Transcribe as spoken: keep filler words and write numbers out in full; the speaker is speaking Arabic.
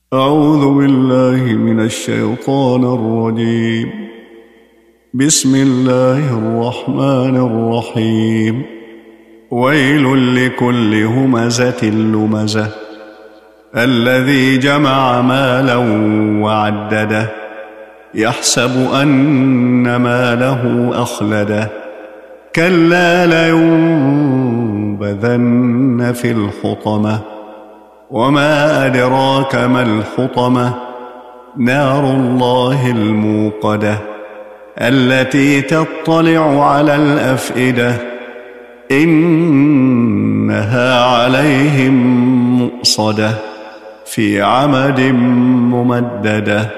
أعوذ بالله من الشيطان الرجيم. بسم الله الرحمن الرحيم. ويل لكل همزة لمزة الذي جمع مالا وعدده يحسب أن ماله أخلده كلا لينبذن في الحطمة وما أدراك ما الحطمة نار الله الموقدة التي تطلع على الأفئدة إنها عليهم مؤصدة في عمد ممددة.